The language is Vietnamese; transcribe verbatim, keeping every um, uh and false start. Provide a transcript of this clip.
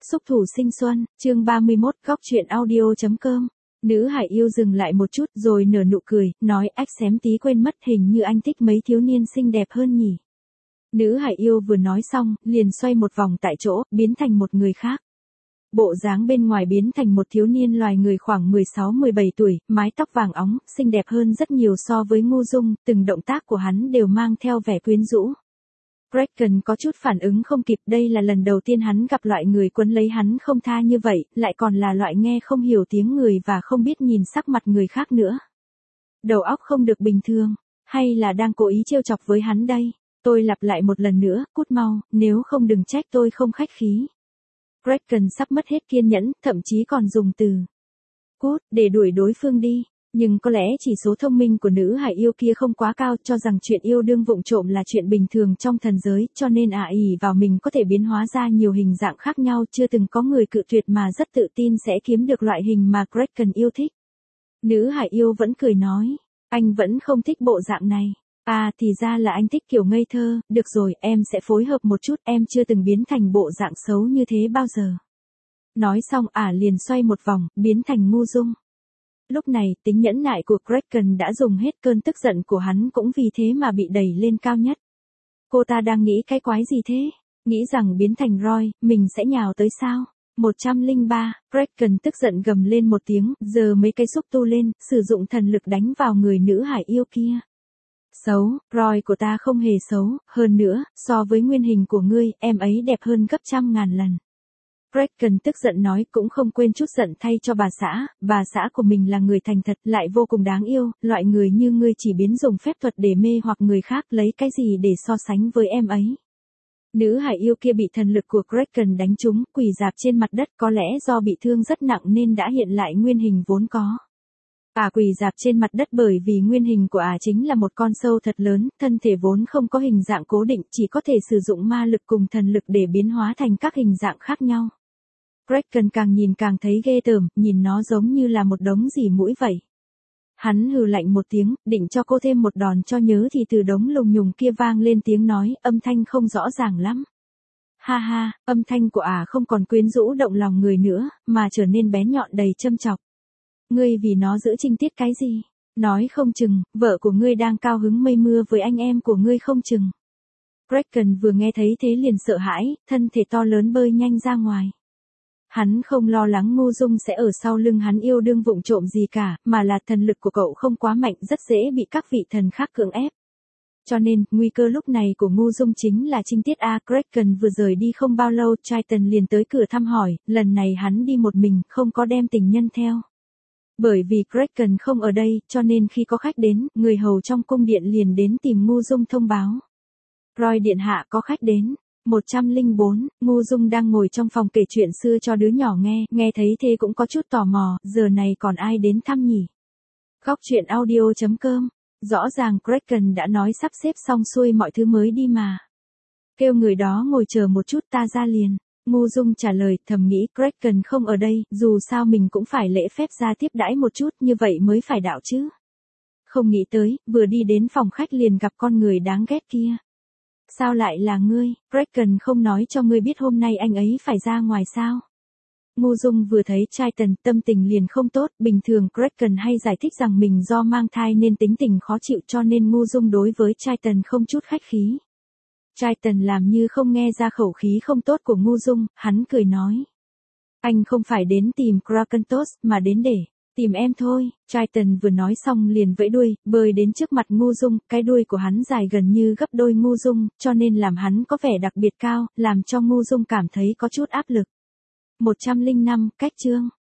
Xúc thủ sinh xuân, chương ba mươi mốt, góc truyện audio chấm com. Nữ hải yêu dừng lại một chút rồi nở nụ cười, nói ách xém tí quên mất hình như anh thích mấy thiếu niên xinh đẹp hơn nhỉ. Nữ hải yêu vừa nói xong, liền xoay một vòng tại chỗ, biến thành một người khác. Bộ dáng bên ngoài biến thành một thiếu niên loài người khoảng mười sáu mười bảy tuổi, mái tóc vàng óng, xinh đẹp hơn rất nhiều so với Ngô Dung, từng động tác của hắn đều mang theo vẻ quyến rũ. Kraken có chút phản ứng không kịp, đây là lần đầu tiên hắn gặp loại người quấn lấy hắn không tha như vậy, lại còn là loại nghe không hiểu tiếng người và không biết nhìn sắc mặt người khác nữa. Đầu óc không được bình thường, hay là đang cố ý trêu chọc với hắn đây? Tôi lặp lại một lần nữa, cút mau, nếu không đừng trách tôi không khách khí. Kraken sắp mất hết kiên nhẫn, thậm chí còn dùng từ cút để đuổi đối phương đi. Nhưng có lẽ chỉ số thông minh của nữ hải yêu kia không quá cao, cho rằng chuyện yêu đương vụng trộm là chuyện bình thường trong thần giới, cho nên ả ỉ vào mình có thể biến hóa ra nhiều hình dạng khác nhau, chưa từng có người cự tuyệt mà rất tự tin sẽ kiếm được loại hình mà Kraken yêu thích. Nữ hải yêu vẫn cười nói, anh vẫn không thích bộ dạng này. À thì ra là anh thích kiểu ngây thơ, được rồi, em sẽ phối hợp một chút, em chưa từng biến thành bộ dạng xấu như thế bao giờ. Nói xong ả liền xoay một vòng, biến thành Ngô Dung. Lúc này, tính nhẫn nại của Kraken đã dùng hết, cơn tức giận của hắn cũng vì thế mà bị đẩy lên cao nhất. Cô ta đang nghĩ cái quái gì thế? Nghĩ rằng biến thành Roy, mình sẽ nhào tới sao? một trăm lẻ ba, Kraken tức giận gầm lên một tiếng, giờ mấy cây xúc tu lên, sử dụng thần lực đánh vào người nữ hải yêu kia. Xấu, Roy của ta không hề xấu, hơn nữa, so với nguyên hình của ngươi, em ấy đẹp hơn gấp trăm ngàn lần. Kraken tức giận nói, cũng không quên chút giận thay cho bà xã, bà xã của mình là người thành thật, lại vô cùng đáng yêu, loại người như ngươi chỉ biến dùng phép thuật để mê hoặc người khác, lấy cái gì để so sánh với em ấy. Nữ hải yêu kia bị thần lực của Kraken đánh trúng, quỳ rạp trên mặt đất, có lẽ do bị thương rất nặng nên đã hiện lại nguyên hình vốn có. Ả quỳ rạp trên mặt đất bởi vì nguyên hình của ả chính là một con sâu thật lớn, thân thể vốn không có hình dạng cố định, chỉ có thể sử dụng ma lực cùng thần lực để biến hóa thành các hình dạng khác nhau. Kraken càng nhìn càng thấy ghê tởm, nhìn nó giống như là một đống rỉ mũi vậy. Hắn hừ lạnh một tiếng, định cho cô thêm một đòn cho nhớ thì từ đống lùng nhùng kia vang lên tiếng nói, âm thanh không rõ ràng lắm. Ha ha, âm thanh của ả không còn quyến rũ động lòng người nữa, mà trở nên bén nhọn đầy châm chọc. Ngươi vì nó giữ trinh tiết cái gì? Nói không chừng, vợ của ngươi đang cao hứng mây mưa với anh em của ngươi không chừng. Kraken vừa nghe thấy thế liền sợ hãi, thân thể to lớn bơi nhanh ra ngoài. Hắn không lo lắng Ngô Dung sẽ ở sau lưng hắn yêu đương vụng trộm gì cả, mà là thần lực của cậu không quá mạnh, rất dễ bị các vị thần khác cưỡng ép. Cho nên, nguy cơ lúc này của Ngô Dung chính là trinh tiết A. Kraken vừa rời đi không bao lâu, Triton liền tới cửa thăm hỏi, lần này hắn đi một mình, không có đem tình nhân theo. Bởi vì Kraken không ở đây, cho nên khi có khách đến, người hầu trong cung điện liền đến tìm Ngô Dung thông báo. Roy điện hạ có khách đến. một trăm lẻ bốn, Ngô Dung đang ngồi trong phòng kể chuyện xưa cho đứa nhỏ nghe, nghe thấy thế cũng có chút tò mò, giờ này còn ai đến thăm nhỉ? Góc truyện audio chấm com, rõ ràng Kraken đã nói sắp xếp xong xuôi mọi thứ mới đi mà. Kêu người đó ngồi chờ một chút ta ra liền. Ngô Dung trả lời, thầm nghĩ Kraken không ở đây, dù sao mình cũng phải lễ phép ra tiếp đãi một chút, như vậy mới phải đạo chứ. Không nghĩ tới, vừa đi đến phòng khách liền gặp con người đáng ghét kia. Sao lại là ngươi? Kraken không nói cho ngươi biết hôm nay anh ấy phải ra ngoài sao? Ngô Dung vừa thấy Triton, tâm tình liền không tốt, bình thường Kraken hay giải thích rằng mình do mang thai nên tính tình khó chịu, cho nên Ngô Dung đối với Triton không chút khách khí. Triton làm như không nghe ra khẩu khí không tốt của Ngô Dung, hắn cười nói. Anh không phải đến tìm Krakentos, mà đến để tìm em thôi. Triton vừa nói xong liền vẫy đuôi, bơi đến trước mặt Ngô Dung, cái đuôi của hắn dài gần như gấp đôi Ngô Dung, cho nên làm hắn có vẻ đặc biệt cao, làm cho Ngô Dung cảm thấy có chút áp lực. một trăm lẻ năm, cách chương.